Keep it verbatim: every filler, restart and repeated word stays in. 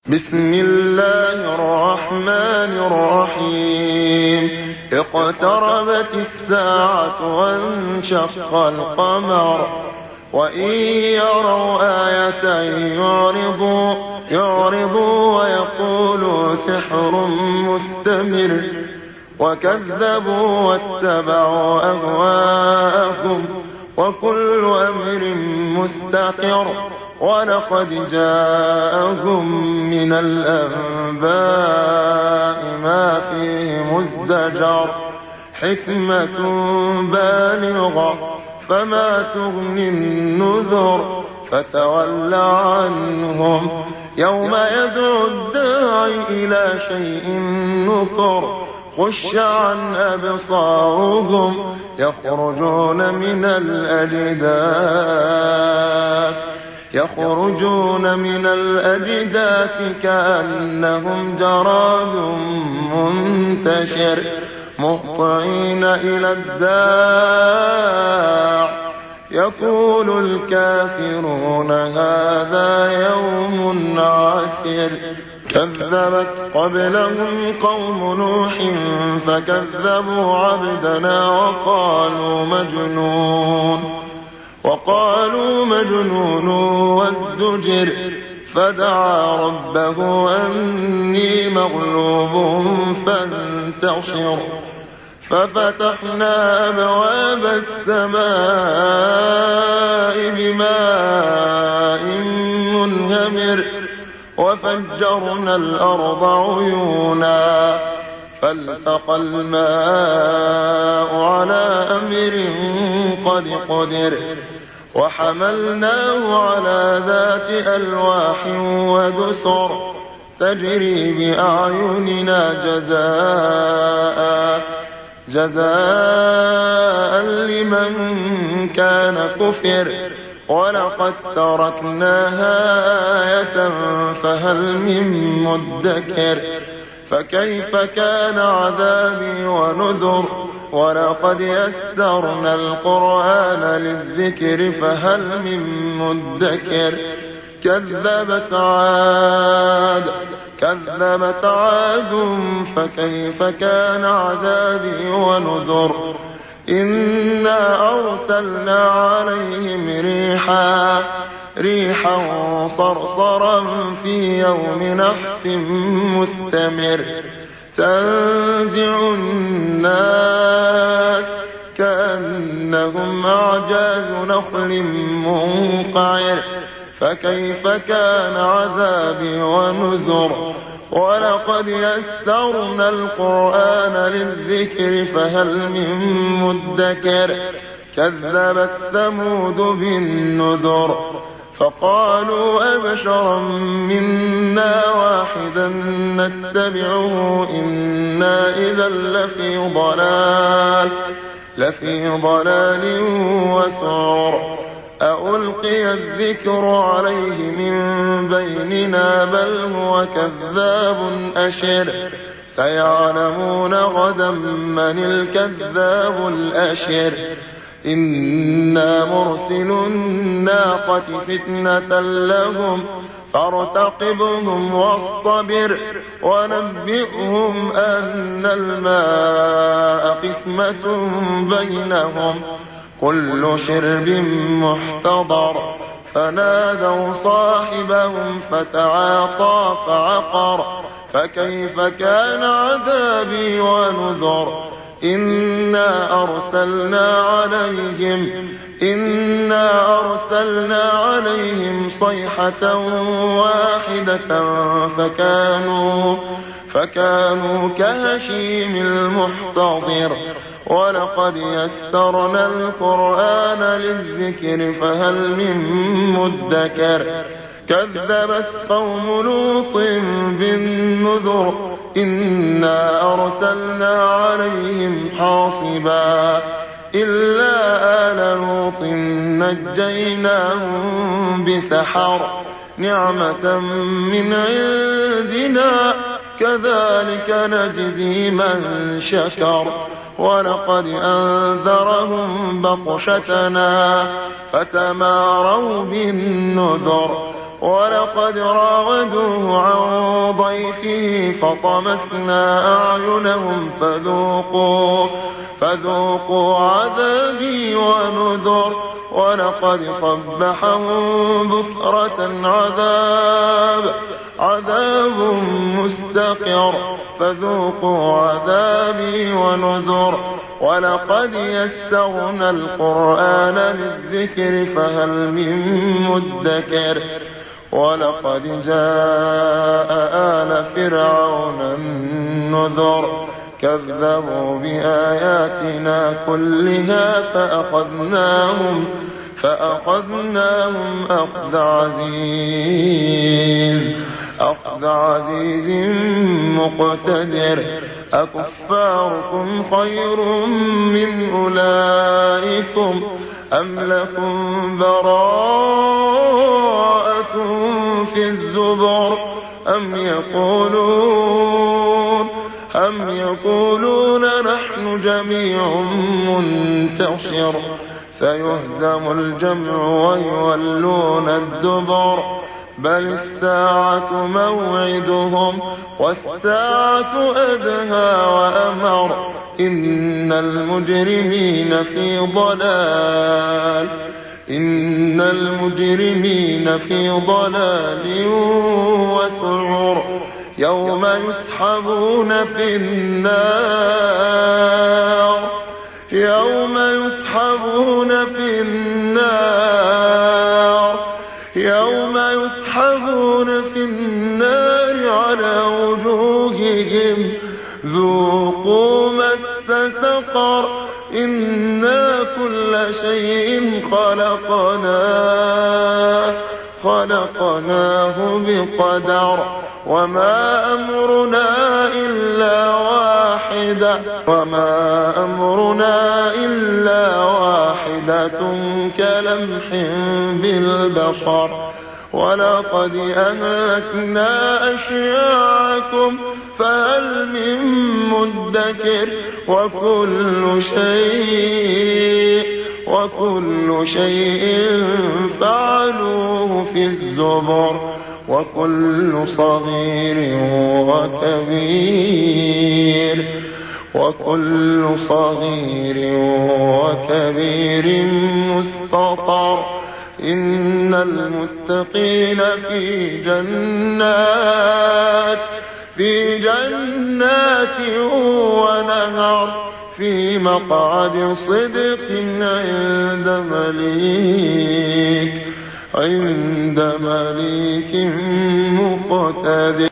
بسم الله الرحمن الرحيم اقتربت الساعة وانشق القمر وإن يروا آية يعرضوا, يعرضوا ويقولوا سحر مستمر وكذبوا واتبعوا أهواءهم وكل أمر مستقر ولقد جاءهم من الأنباء ما فيه مزدجر حكمة بالغة فما تغني النذر فتول عنهم يوم يدعو الداعي إلى شيء نكر خش عن أبصارهم يخرجون من الأجداث يخرجون من الأجداث كأنهم جراد منتشر مهطعين إلى الداع يقول الكافرون هذا يوم عسر كذبت قبلهم قوم نوح فكذبوا عبدنا وقالوا مجنون وقالوا مجنون وازدجر فدعا ربه أني مغلوب فانتصر ففتحنا أبواب السماء بماء منهمر وفجرنا الأرض عيونا فالتقى الماء على أمر قد قدر وحملناه على ذات ألواح ودسر تجري بأعيننا جزاء جزاء لمن كان كفر ولقد تركناها آية فهل من مدكر فكيف كان عذابي ونذر ولقد يسرنا القرآن للذكر فهل من مدكر كذبت عاد كذبت عاد فكيف كان عذابي ونذر إنا أرسلنا عليهم ريحا ريحا صرصرا في يوم نحس مستمر تنزع الناس كأنهم أعجاز نخل منقعر فكيف كان عذابي ونذر ولقد يسرنا القرآن للذكر فهل من مدكر كذبت ثمود بالنذر فقالوا أبشرا منا واحدا نتبعه إنا إذا لفي ضلال لفي ضلال وسعر أألقي الذكر عليه من بيننا بل هو كذاب أشر سيعلمون غدا من الكذاب الأشر إنا مرسل الناقة فتنة لهم فارتقبهم واصطبر ونبئهم أن الماء قسمة بينهم كل شرب محتضر فنادوا صاحبهم فتعاطى فعقر فكيف كان عذابي ونذر إنا أرسلنا عليهم إنا أرسلنا عليهم صيحة واحدة فكانوا فكانوا كهشيم المحتضر ولقد يسرنا القرآن للذكر فهل من مدكر كذبت قوم لوط بالنذر إنا أرسلنا عليهم حاصبا إلا آل لوط نجيناهم بسحر نعمة من عندنا كذلك نجزي من شكر ولقد أنذرهم بطشتنا فتماروا بالنذر ولقد راودوه عن ضيفه فطمسنا أعينهم فذوقوا, فذوقوا عذابي ونذر ولقد صبحهم بكرة عذاب عذاب مستقر فذوقوا عذابي ونذر ولقد يسرنا القرآن للذكر فهل من مدكر ولقد جاء آل فرعون النذر كذبوا بآياتنا كلها فأخذناهم فأخذناهم أخذ عزيز أخذ عزيز مقتدر أكفاركم خير من أولئكم أم لكم براءة في الزبر أم يقولون أم يقولون نحن جميع منتصر سيهزم الجمع ويولون الدبر بل الساعة موعدهم والساعة أدهى وأمر إن المجرمين في ضلال إن المجرمين في ضلال وسعر يوم يسحبون في النار يوم يسحبون في النار يوم يسحبون في النار على وجوههم ذوقوا مس سقر إنا كل شيء خلقناه خلقناه بقدر وما أمرنا إلا واحدة وما أمرنا إلا واحدة كلمح بالبصر ولقد أهلكنا أشياعكم فهل من مدكر وكل شيء وكل شيء فعلوه في الزبر وكل صغير وكبير وكل صغير وكبير مستطر إن المتقين في جنات في جنات ونهر في مقعد صدق عند مليك عند مليك مقتدر.